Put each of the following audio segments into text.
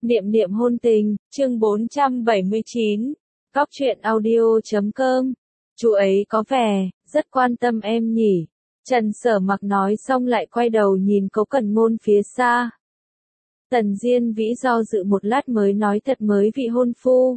Niệm niệm hôn tình, chương 479, Góc truyện audio.com. Chú ấy có vẻ rất quan tâm em nhỉ. Trần Sở Mặc nói xong lại quay đầu nhìn Cố Cẩn Ngôn phía xa. Tần Diên Vĩ do dự một lát mới nói thật mới vị hôn phu.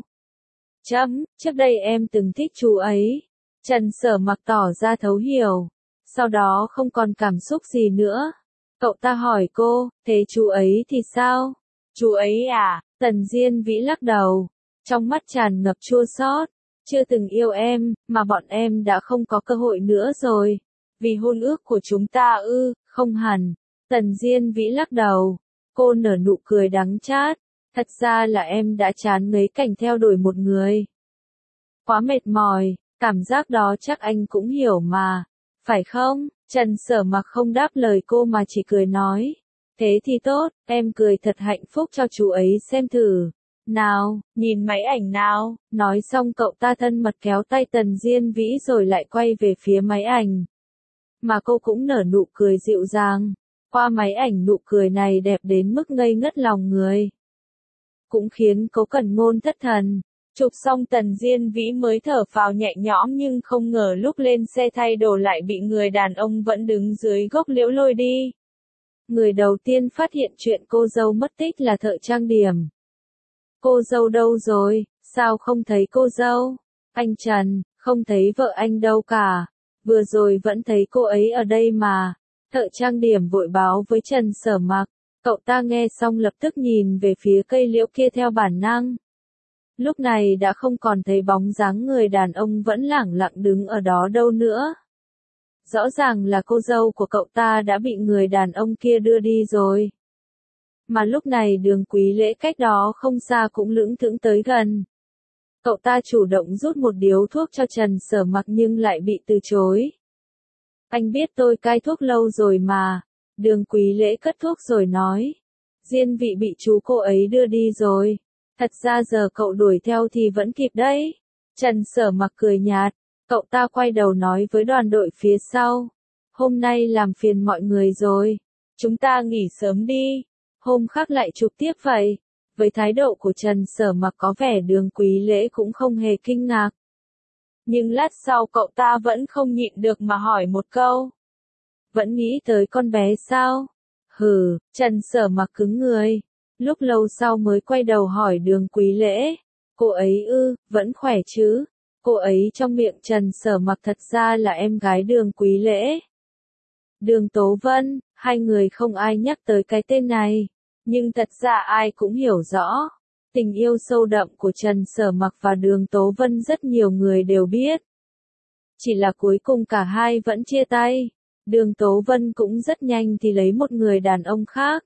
Trước đây em từng thích chú ấy. Trần Sở Mặc tỏ ra thấu hiểu. Sau đó không còn cảm xúc gì nữa. Cậu ta hỏi cô, thế chú ấy thì sao? Chú ấy à? Tần Diên Vĩ lắc đầu. Trong mắt tràn ngập chua xót. Chưa từng yêu em, mà bọn em đã không có cơ hội nữa rồi. Vì hôn ước của chúng ta ư, không hẳn. Tần Diên Vĩ lắc đầu. Cô nở nụ cười đắng chát. Thật ra là em đã chán ngấy cảnh theo đuổi một người. Quá mệt mỏi, cảm giác đó chắc anh cũng hiểu mà. Phải không? Trần Sở Mặc không đáp lời cô mà chỉ cười nói. Thế thì tốt, em cười thật hạnh phúc cho chú ấy xem thử. Nào, nhìn máy ảnh nào. Nói xong cậu ta thân mật kéo tay Tần Diên Vĩ rồi lại quay về phía máy ảnh. Mà cô cũng nở nụ cười dịu dàng. Qua máy ảnh nụ cười này đẹp đến mức ngây ngất lòng người. Cũng khiến Cố Cẩn Ngôn thất thần. Chụp xong Tần Diên Vĩ mới thở phào nhẹ nhõm nhưng không ngờ lúc lên xe thay đồ lại bị người đàn ông vẫn đứng dưới gốc liễu lôi đi. Người đầu tiên phát hiện chuyện cô dâu mất tích là thợ trang điểm. Cô dâu đâu rồi, sao không thấy cô dâu? Anh Trần, không thấy vợ anh đâu cả. Vừa rồi vẫn thấy cô ấy ở đây mà. Thợ trang điểm vội báo với Trần Sở Mặc. Cậu ta nghe xong lập tức nhìn về phía cây liễu kia theo bản năng. Lúc này đã không còn thấy bóng dáng người đàn ông vẫn lẳng lặng đứng ở đó đâu nữa. Rõ ràng là cô dâu của cậu ta đã bị người đàn ông kia đưa đi rồi. Mà lúc này Đường Quý Lễ cách đó không xa cũng lững thững tới gần. Cậu ta chủ động rút một điếu thuốc cho Trần Sở Mặc nhưng lại bị từ chối. Anh biết tôi cai thuốc lâu rồi mà. Đường Quý Lễ cất thuốc rồi nói. Diên vị bị chú cô ấy đưa đi rồi. Thật ra giờ cậu đuổi theo thì vẫn kịp đấy. Trần Sở Mặc cười nhạt. Cậu ta quay đầu nói với đoàn đội phía sau. Hôm nay làm phiền mọi người rồi. Chúng ta nghỉ sớm đi. Hôm khác lại chụp tiếp vậy. Với thái độ của Trần Sở Mặc có vẻ Đường Quý Lễ cũng không hề kinh ngạc. Nhưng lát sau cậu ta vẫn không nhịn được mà hỏi một câu. Vẫn nghĩ tới con bé sao? Hừ, Trần Sở Mặc cứng người. Lúc lâu sau mới quay đầu hỏi Đường Quý Lễ. Cô ấy ư, vẫn khỏe chứ? Cô ấy trong miệng Trần Sở Mặc thật ra là em gái Đường Quý Lễ. Đường Tố Vân, hai người không ai nhắc tới cái tên này. Nhưng thật ra ai cũng hiểu rõ. Tình yêu sâu đậm của Trần Sở Mặc và Đường Tố Vân rất nhiều người đều biết. Chỉ là cuối cùng cả hai vẫn chia tay. Đường Tố Vân cũng rất nhanh thì lấy một người đàn ông khác.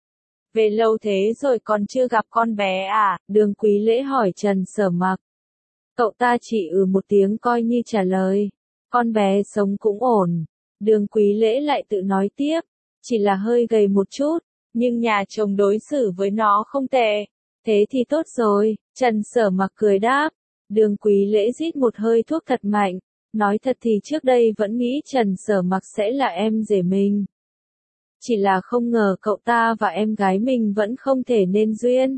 Về lâu thế rồi còn chưa gặp con bé à? Đường Quý Lễ hỏi Trần Sở Mặc. Cậu ta chỉ một tiếng coi như trả lời. Con bé sống cũng ổn. Đường Quý Lễ lại tự nói tiếp. Chỉ là hơi gầy một chút. Nhưng nhà chồng đối xử với nó không tệ. Thế thì tốt rồi. Trần Sở Mặc cười đáp. Đường Quý Lễ rít một hơi thuốc thật mạnh. Nói thật thì trước đây vẫn nghĩ Trần Sở Mặc sẽ là em rể mình. Chỉ là không ngờ cậu ta và em gái mình vẫn không thể nên duyên.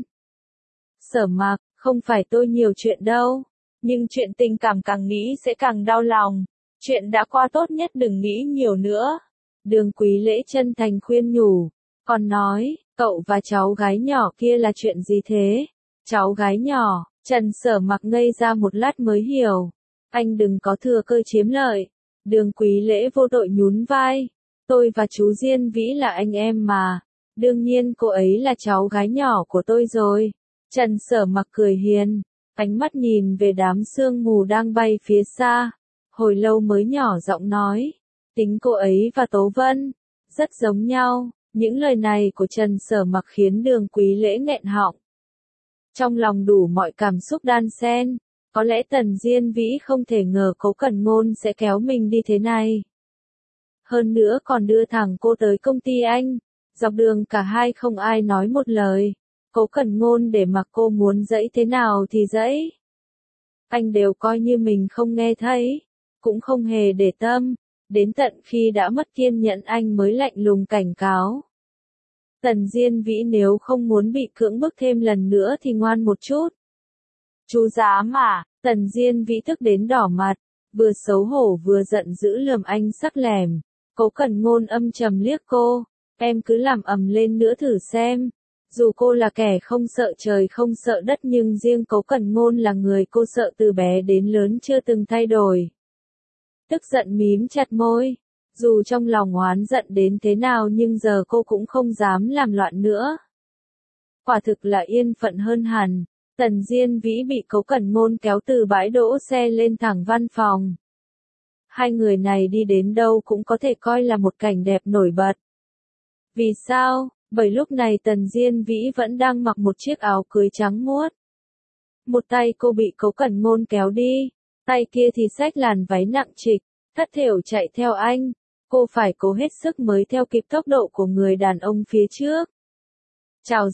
Sở Mặc, không phải tôi nhiều chuyện đâu. Nhưng chuyện tình cảm càng nghĩ sẽ càng đau lòng. Chuyện đã qua tốt nhất đừng nghĩ nhiều nữa. Đường Quý Lễ chân thành khuyên nhủ. Còn nói, cậu và cháu gái nhỏ kia là chuyện gì thế? Cháu gái nhỏ, Trần Sở Mặc ngây ra một lát mới hiểu. Anh đừng có thừa cơ chiếm lợi. Đường Quý Lễ vô tội nhún vai. Tôi và chú Diên Vĩ là anh em mà. Đương nhiên cô ấy là cháu gái nhỏ của tôi rồi. Trần Sở Mặc cười hiền. Ánh mắt nhìn về đám sương mù đang bay phía xa. Hồi lâu mới nhỏ giọng nói. Tính cô ấy và Tố Vân. Rất giống nhau. Những lời này của Trần Sở Mặc khiến Đường Quý Lễ nghẹn họng. Trong lòng đủ mọi cảm xúc đan xen. Có lẽ Tần Diên Vĩ không thể ngờ Cố Cẩn Ngôn sẽ kéo mình đi thế này. Hơn nữa còn đưa thẳng cô tới công ty anh. Dọc đường cả hai không ai nói một lời. Cố Cẩn Ngôn để mặc cô muốn dẫy thế nào thì dẫy. Anh đều coi như mình không nghe thấy. Cũng không hề để tâm. Đến tận khi đã mất kiên nhẫn anh mới lạnh lùng cảnh cáo. Tần Diên Vĩ nếu không muốn bị cưỡng bức thêm lần nữa thì ngoan một chút. Chú dám à? Tần Diên Vĩ tức đến đỏ mặt, vừa xấu hổ vừa giận dữ lườm anh sắc lẻm. Cố Cẩn Ngôn âm trầm liếc cô, em cứ làm ầm lên nữa thử xem. Dù cô là kẻ không sợ trời không sợ đất nhưng riêng Cố Cẩn Ngôn là người cô sợ từ bé đến lớn chưa từng thay đổi. Tức giận mím chặt môi. Dù trong lòng oán giận đến thế nào nhưng giờ cô cũng không dám làm loạn nữa. Quả thực là yên phận hơn hẳn. Tần Diên Vĩ bị Cố Cẩn Ngôn kéo từ bãi đỗ xe lên thẳng văn phòng. Hai người này đi đến đâu cũng có thể coi là một cảnh đẹp nổi bật. Vì sao? Bởi lúc này Tần Diên Vĩ vẫn đang mặc một chiếc áo cưới trắng muốt. Một tay cô bị Cố Cẩn Ngôn kéo đi, tay kia thì xách làn váy nặng trịch, thất thểu chạy theo anh. Cô phải cố hết sức mới theo kịp tốc độ của người đàn ông phía trước. Chào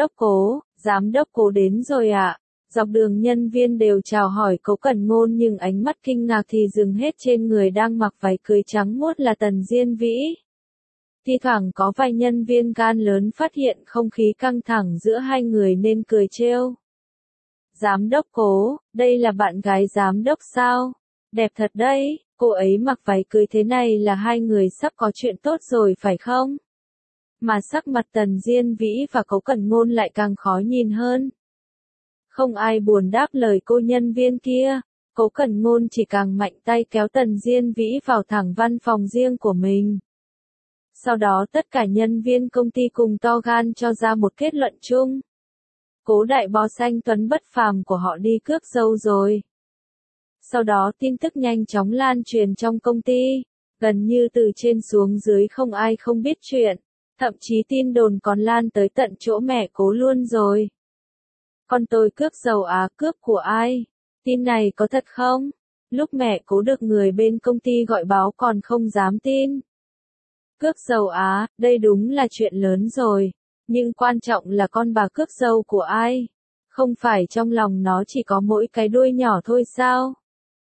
giám đốc Cố đến rồi ạ. Dọc đường nhân viên đều chào hỏi Cố Cẩn Ngôn nhưng ánh mắt kinh ngạc thì dừng hết trên người đang mặc váy cưới trắng muốt là Tần Diên Vĩ. Thi thoảng có vài nhân viên gan lớn phát hiện không khí căng thẳng giữa hai người nên cười trêu. Giám đốc Cố, đây là bạn gái giám đốc sao? Đẹp thật đấy, cô ấy mặc váy cưới thế này là hai người sắp có chuyện tốt rồi phải không? Mà sắc mặt Tần Diên Vĩ và Cố Cẩn Ngôn lại càng khó nhìn hơn. Không ai buồn đáp lời cô nhân viên kia, Cố Cẩn Ngôn chỉ càng mạnh tay kéo Tần Diên Vĩ vào thẳng văn phòng riêng của mình. Sau đó tất cả nhân viên công ty cùng to gan cho ra một kết luận chung. Cố đại boss anh tuấn bất phàm của họ đi cướp dâu rồi. Sau đó tin tức nhanh chóng lan truyền trong công ty, gần như từ trên xuống dưới không ai không biết chuyện, thậm chí tin đồn còn lan tới tận chỗ mẹ Cố luôn rồi. Con tôi cướp dâu á, cướp của ai? Tin này có thật không? Lúc mẹ Cố được người bên công ty gọi báo còn không dám tin. Cướp dâu á, đây đúng là chuyện lớn rồi. Nhưng quan trọng là con bà cướp dâu của ai? Không phải trong lòng nó chỉ có mỗi cái đuôi nhỏ thôi sao?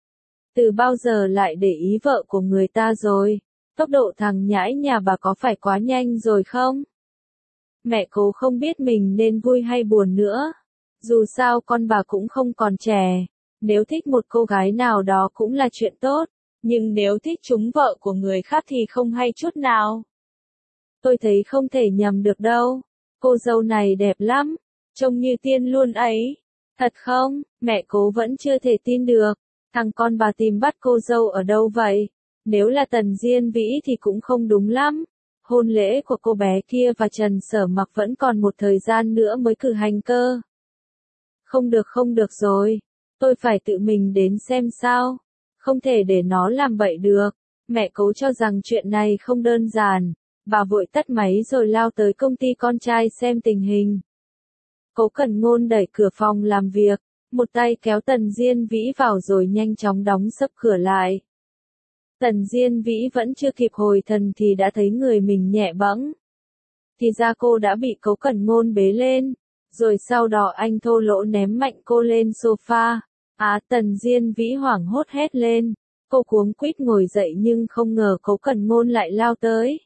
Từ bao giờ lại để ý vợ của người ta rồi? Tốc độ thằng nhãi nhà bà có phải quá nhanh rồi không? Mẹ Cố không biết mình nên vui hay buồn nữa. Dù sao con bà cũng không còn trẻ. Nếu thích một cô gái nào đó cũng là chuyện tốt. Nhưng nếu thích trúng vợ của người khác thì không hay chút nào. Tôi thấy không thể nhầm được đâu. Cô dâu này đẹp lắm. Trông như tiên luôn ấy. Thật không? Mẹ Cố vẫn chưa thể tin được. Thằng con bà tìm bắt cô dâu ở đâu vậy? Nếu là Tần Diên Vĩ thì cũng không đúng lắm. Hôn lễ của cô bé kia và Trần Sở Mặc vẫn còn một thời gian nữa mới cử hành cơ. Không được rồi. Tôi phải tự mình đến xem sao. Không thể để nó làm bậy được. Mẹ Cố cho rằng chuyện này không đơn giản. Bà vội tắt máy rồi lao tới công ty con trai xem tình hình. Cố Cẩn Ngôn đẩy cửa phòng làm việc, một tay kéo Tần Diên Vĩ vào rồi nhanh chóng đóng sập cửa lại. Tần Diên Vĩ vẫn chưa kịp hồi thần thì đã thấy người mình nhẹ bẫng. Thì ra cô đã bị Cố Cẩn Ngôn bế lên, rồi sau đó anh thô lỗ ném mạnh cô lên sofa. Tần Diên Vĩ hoảng hốt hét lên. Cô cuống quýt ngồi dậy nhưng không ngờ Cố Cẩn Ngôn lại lao tới.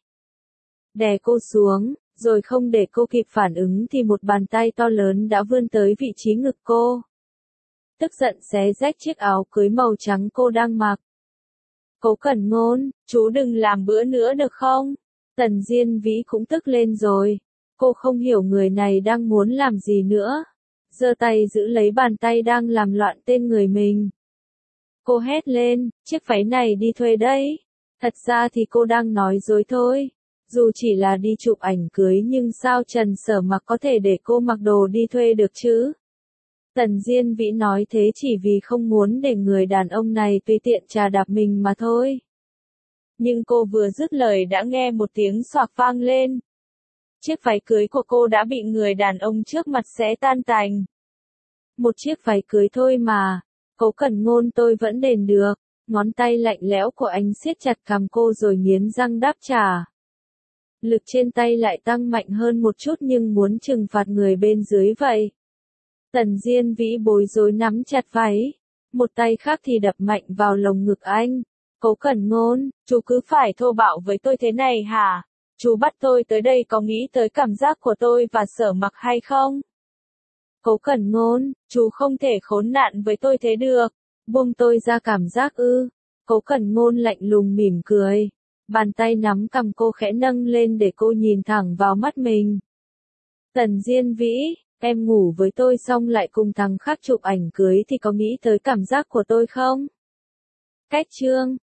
Đè cô xuống, rồi không để cô kịp phản ứng thì một bàn tay to lớn đã vươn tới vị trí ngực cô. Tức giận xé rách chiếc áo cưới màu trắng cô đang mặc. Cố Cẩn Ngôn, chú đừng làm bữa nữa được không? Tần Diên Vĩ cũng tức lên rồi. Cô không hiểu người này đang muốn làm gì nữa. Giơ tay giữ lấy bàn tay đang làm loạn tên người mình. Cô hét lên, chiếc váy này đi thuê đấy. Thật ra thì cô đang nói dối thôi. Dù chỉ là đi chụp ảnh cưới nhưng sao Trần Sở Mặc có thể để cô mặc đồ đi thuê được chứ? Tần Diên Vĩ nói thế chỉ vì không muốn để người đàn ông này tùy tiện chà đạp mình mà thôi. Nhưng cô vừa dứt lời đã nghe một tiếng xoạc vang lên. Chiếc váy cưới của cô đã bị người đàn ông trước mặt xé tan tành. Một chiếc váy cưới thôi mà, Cố Cẩn Ngôn tôi vẫn đền được. Ngón tay lạnh lẽo của anh siết chặt cằm cô rồi nghiến răng đáp trả. Lực trên tay lại tăng mạnh hơn một chút nhưng muốn trừng phạt người bên dưới vậy. Tần Diên Vĩ bối rối nắm chặt váy, một tay khác thì đập mạnh vào lồng ngực anh. Cố Cẩn Ngôn, chú cứ phải thô bạo với tôi thế này hả? Chú bắt tôi tới đây có nghĩ tới cảm giác của tôi và Sở Mặc hay không? Cố Cẩn Ngôn, chú không thể khốn nạn với tôi thế được. Buông tôi ra cảm giác ư. Cố Cẩn Ngôn lạnh lùng mỉm cười. Bàn tay nắm cằm cô khẽ nâng lên để cô nhìn thẳng vào mắt mình. Tần Diên Vĩ, em ngủ với tôi xong lại cùng thằng khác chụp ảnh cưới thì có nghĩ tới cảm giác của tôi không? Cách chương